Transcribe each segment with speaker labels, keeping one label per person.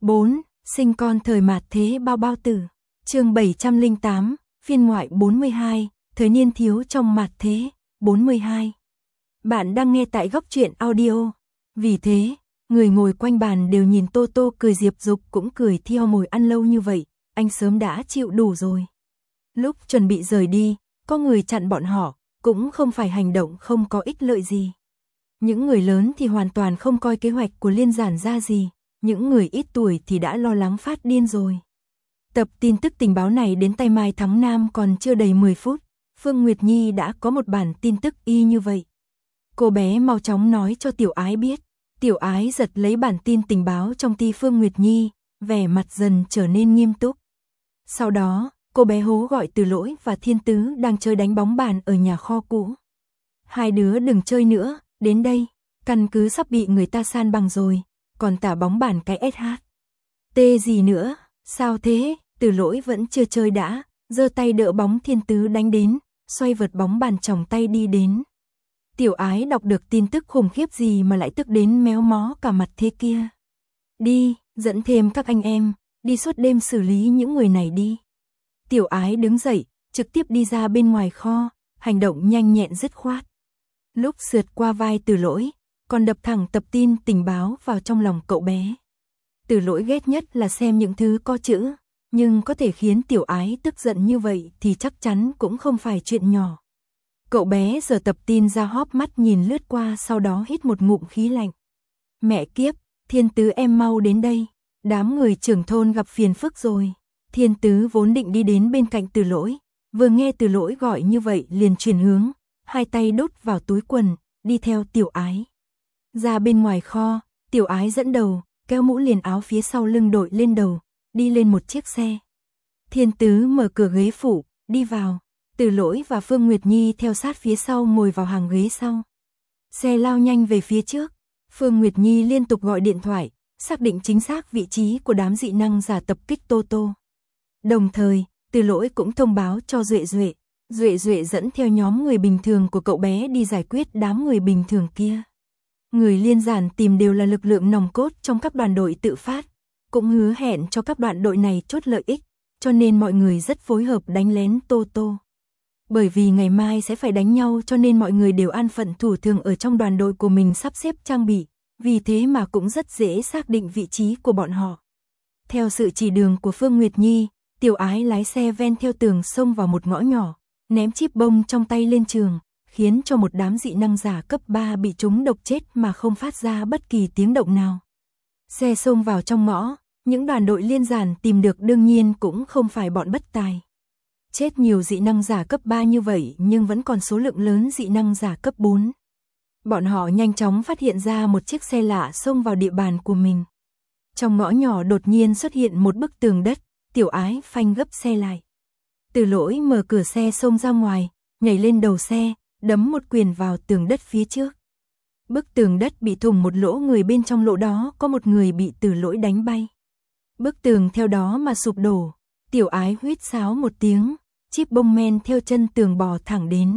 Speaker 1: 4. Sinh con thời mạt thế bao bao tử. Chương 708, phiên ngoại 42, thời niên thiếu trong mạt thế, 42. Bạn đang nghe tại Góc Truyện Audio. Vì thế, người ngồi quanh bàn đều nhìn Tô Tô cười, Diệp Dục cũng cười theo, mồi ăn lâu như vậy, anh sớm đã chịu đủ rồi. Lúc chuẩn bị rời đi, có người chặn bọn họ, cũng không phải hành động không có ích lợi gì. Những người lớn thì hoàn toàn không coi kế hoạch của Liên Giản ra gì, những người ít tuổi thì đã lo lắng phát điên rồi. Tập tin tức tình báo này đến tay Mai Thắng Nam còn chưa đầy 10 phút, Phương Nguyệt Nhi đã có một bản tin tức y như vậy. Cô bé mau chóng nói cho Tiểu Ái biết. Tiểu Ái giật lấy bản tin tình báo trong tay Phương Nguyệt Nhi, vẻ mặt dần trở nên nghiêm túc. Sau đó, cô bé hố gọi Từ Lỗi và Thiên Tứ đang chơi đánh bóng bàn ở nhà kho cũ. Hai đứa đừng chơi nữa, đến đây, căn cứ sắp bị người ta san bằng rồi, còn tả bóng bàn cái SH. Tê gì nữa, sao thế? Từ Lỗi vẫn chưa chơi đã, giơ tay đỡ bóng Thiên Tứ đánh đến, xoay vợt bóng bàn tròng tay đi đến. Tiểu Ái đọc được tin tức khủng khiếp gì mà lại tức đến méo mó cả mặt thế kia. Đi, dẫn thêm các anh em, đi suốt đêm xử lý những người này đi. Tiểu Ái đứng dậy, trực tiếp đi ra bên ngoài kho, hành động nhanh nhẹn dứt khoát. Lúc sượt qua vai Từ Lỗi, còn đập thẳng tập tin tình báo vào trong lòng cậu bé. Từ Lỗi ghét nhất là xem những thứ có chữ, nhưng có thể khiến Tiểu Ái tức giận như vậy thì chắc chắn cũng không phải chuyện nhỏ. Cậu bé giở tập tin ra, hóp mắt nhìn lướt qua, sau đó hít một ngụm khí lạnh. Mẹ kiếp, Thiên Tứ em mau đến đây, đám người trưởng thôn gặp phiền phức rồi. Thiên Tứ vốn định đi đến bên cạnh Từ Lỗi, vừa nghe Từ Lỗi gọi như vậy liền chuyển hướng, hai tay đút vào túi quần, đi theo Tiểu Ái. Ra bên ngoài kho, Tiểu Ái dẫn đầu, kéo mũ liền áo phía sau lưng đội lên đầu, đi lên một chiếc xe. Thiên Tứ mở cửa ghế phụ, đi vào. Từ Lỗi và Phương Nguyệt Nhi theo sát phía sau ngồi vào hàng ghế sau. Xe lao nhanh về phía trước. Phương Nguyệt Nhi liên tục gọi điện thoại, xác định chính xác vị trí của đám dị năng giả tập kích Tô Tô. Đồng thời, Từ Lỗi cũng thông báo cho Duệ Duệ. Duệ Duệ dẫn theo nhóm người bình thường của cậu bé đi giải quyết đám người bình thường kia. Người Liên Giản tìm đều là lực lượng nòng cốt trong các đoàn đội tự phát, cũng hứa hẹn cho các đoàn đội này chốt lợi ích, cho nên mọi người rất phối hợp đánh lén Tô Tô. Bởi vì ngày mai sẽ phải đánh nhau cho nên mọi người đều an phận thủ thường ở trong đoàn đội của mình sắp xếp trang bị, vì thế mà cũng rất dễ xác định vị trí của bọn họ. Theo sự chỉ đường của Phương Nguyệt Nhi, Tiểu Ái lái xe ven theo tường xông vào một ngõ nhỏ, ném chip bông trong tay lên trường, khiến cho một đám dị năng giả cấp 3 bị trúng độc chết mà không phát ra bất kỳ tiếng động nào. Xe xông vào trong ngõ, những đoàn đội Liên Giản tìm được đương nhiên cũng không phải bọn bất tài. Chết nhiều dị năng giả cấp 3 như vậy nhưng vẫn còn số lượng lớn dị năng giả cấp 4. Bọn họ nhanh chóng phát hiện ra một chiếc xe lạ xông vào địa bàn của mình. Trong ngõ nhỏ đột nhiên xuất hiện một bức tường đất, Tiểu Ái phanh gấp xe lại. Từ Lỗi mở cửa xe xông ra ngoài, nhảy lên đầu xe, đấm một quyền vào tường đất phía trước. Bức tường đất bị thủng một lỗ, người bên trong lỗ đó có một người bị Từ Lỗi đánh bay. Bức tường theo đó mà sụp đổ. Tiểu Ái huýt sáo một tiếng, chip bông men theo chân tường bò thẳng đến.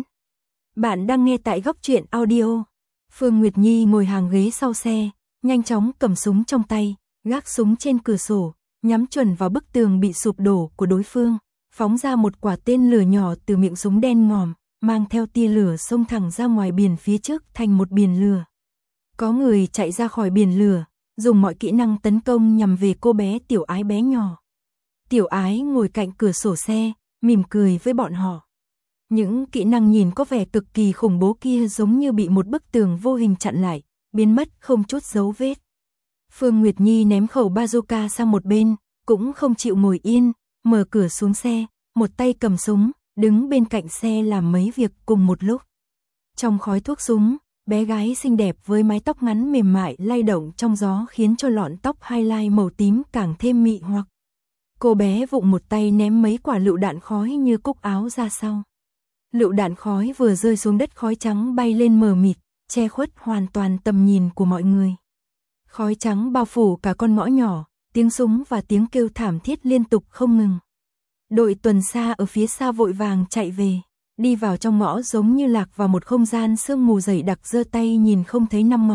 Speaker 1: Bạn đang nghe tại Góc Truyện Audio. Phương Nguyệt Nhi ngồi hàng ghế sau xe, nhanh chóng cầm súng trong tay, gác súng trên cửa sổ, nhắm chuẩn vào bức tường bị sụp đổ của đối phương, phóng ra một quả tên lửa nhỏ từ miệng súng đen ngòm, mang theo tia lửa xông thẳng ra ngoài biển phía trước thành một biển lửa. Có người chạy ra khỏi biển lửa, dùng mọi kỹ năng tấn công nhằm về cô bé Tiểu Ái bé nhỏ. Tiểu Ái ngồi cạnh cửa sổ xe, mỉm cười với bọn họ. Những kỹ năng nhìn có vẻ cực kỳ khủng bố kia giống như bị một bức tường vô hình chặn lại, biến mất không chút dấu vết. Phương Nguyệt Nhi ném khẩu bazooka sang một bên, cũng không chịu ngồi yên, mở cửa xuống xe, một tay cầm súng, đứng bên cạnh xe làm mấy việc cùng một lúc. Trong khói thuốc súng, bé gái xinh đẹp với mái tóc ngắn mềm mại lay động trong gió khiến cho lọn tóc highlight màu tím càng thêm mị hoặc. Cô bé vụng một tay ném mấy quả lựu đạn khói như cúc áo ra sau. Lựu đạn khói vừa rơi xuống đất, khói trắng bay lên mờ mịt, che khuất hoàn toàn tầm nhìn của mọi người. Khói trắng bao phủ cả con ngõ nhỏ, tiếng súng và tiếng kêu thảm thiết liên tục không ngừng. Đội tuần xa ở phía xa vội vàng chạy về, đi vào trong ngõ giống như lạc vào một không gian sương mù dày đặc, giơ tay nhìn không thấy năm ngón,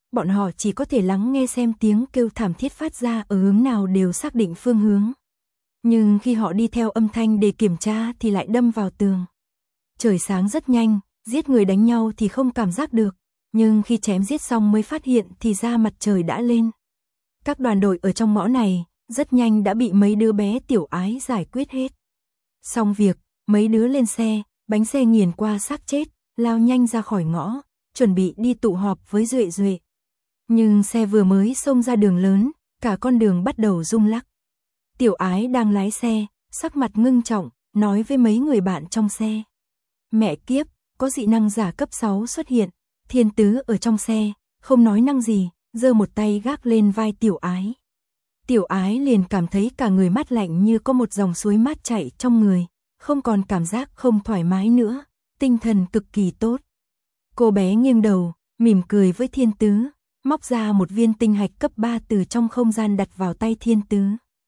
Speaker 1: bọn họ chỉ có thể lắng nghe xem tiếng kêu thảm thiết phát ra ở hướng nào đều xác định phương hướng. Nhưng khi họ đi theo âm thanh để kiểm tra thì lại đâm vào tường. Trời sáng rất nhanh, giết người đánh nhau thì không cảm giác được, nhưng khi chém giết xong mới phát hiện thì ra mặt trời đã lên. Các đoàn đội ở trong ngõ này rất nhanh đã bị mấy đứa bé tiểu ái giải quyết hết. Xong việc, mấy đứa lên xe, bánh xe nghiền qua xác chết, lao nhanh ra khỏi ngõ, chuẩn bị đi tụ họp với Duệ Duệ. Nhưng xe vừa mới xông ra đường lớn, cả con đường bắt đầu rung lắc. Tiểu ái đang lái xe, sắc mặt ngưng trọng, nói với mấy người bạn trong xe. Mẹ kiếp, có dị năng giả cấp 6 xuất hiện. Thiên Tứ ở trong xe, không nói năng gì, giơ một tay gác lên vai Tiểu ái. Tiểu ái liền cảm thấy cả người mát lạnh như có một dòng suối mát chảy trong người, không còn cảm giác không thoải mái nữa, tinh thần cực kỳ tốt. Cô bé nghiêng đầu, mỉm cười với Thiên Tứ, móc ra một viên tinh hạch cấp 3 từ trong không gian đặt vào tay Thiên Tứ.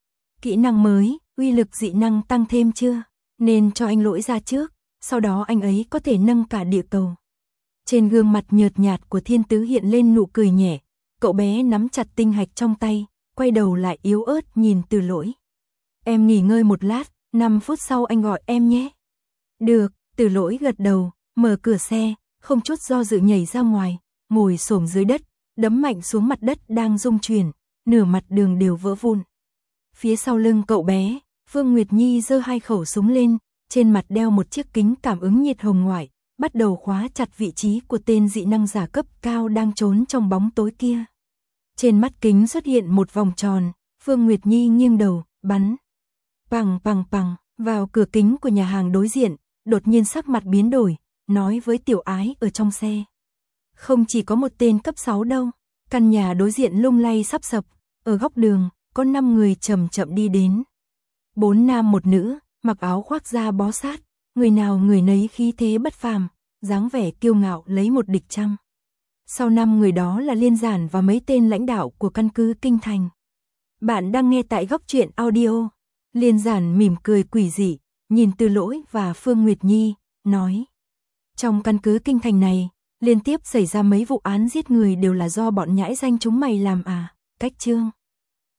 Speaker 1: Kỹ năng mới, uy lực dị năng tăng thêm chưa? Nên cho anh Lỗi ra trước, sau đó anh ấy có thể nâng cả địa cầu. Trên gương mặt nhợt nhạt của Thiên Tứ hiện lên nụ cười nhẹ, cậu bé nắm chặt tinh hạch trong tay, quay đầu lại yếu ớt nhìn Từ Lỗi. Em nghỉ ngơi một lát, 5 phút sau anh gọi em nhé. Được, Từ Lỗi gật đầu, mở cửa xe, không chút do dự nhảy ra ngoài, ngồi xổm dưới đất, đấm mạnh xuống mặt đất đang rung chuyển, nửa mặt đường đều vỡ vụn. Phía sau lưng cậu bé, Phương Nguyệt Nhi giơ 2 khẩu súng lên, trên mặt đeo một chiếc kính cảm ứng nhiệt hồng ngoại, bắt đầu khóa chặt vị trí của tên dị năng giả cấp cao đang trốn trong bóng tối kia. Trên mắt kính xuất hiện một vòng tròn, Phương Nguyệt Nhi nghiêng đầu, bắn. Pằng pằng pằng, vào cửa kính của nhà hàng đối diện, đột nhiên sắc mặt biến đổi, nói với Tiểu ái ở trong xe. Không chỉ có một tên cấp 6 đâu, căn nhà đối diện lung lay sắp sập, ở góc đường, có 5 người chậm chậm đi đến. 4 nam 1 nữ, mặc áo khoác da bó sát, người nào người nấy khí thế bất phàm, dáng vẻ kiêu ngạo lấy một địch trăm. Sau 5 người đó là Liên Giản và mấy tên lãnh đạo của căn cứ Kinh Thành. Bạn đang nghe tại Góc Truyện Audio. Liên Giản mỉm cười quỷ dị, nhìn Từ Lỗi và Phương Nguyệt Nhi, nói. Trong căn cứ Kinh Thành này, liên tiếp xảy ra mấy vụ án giết người đều là do bọn nhãi danh chúng mày làm à, Cách Trương.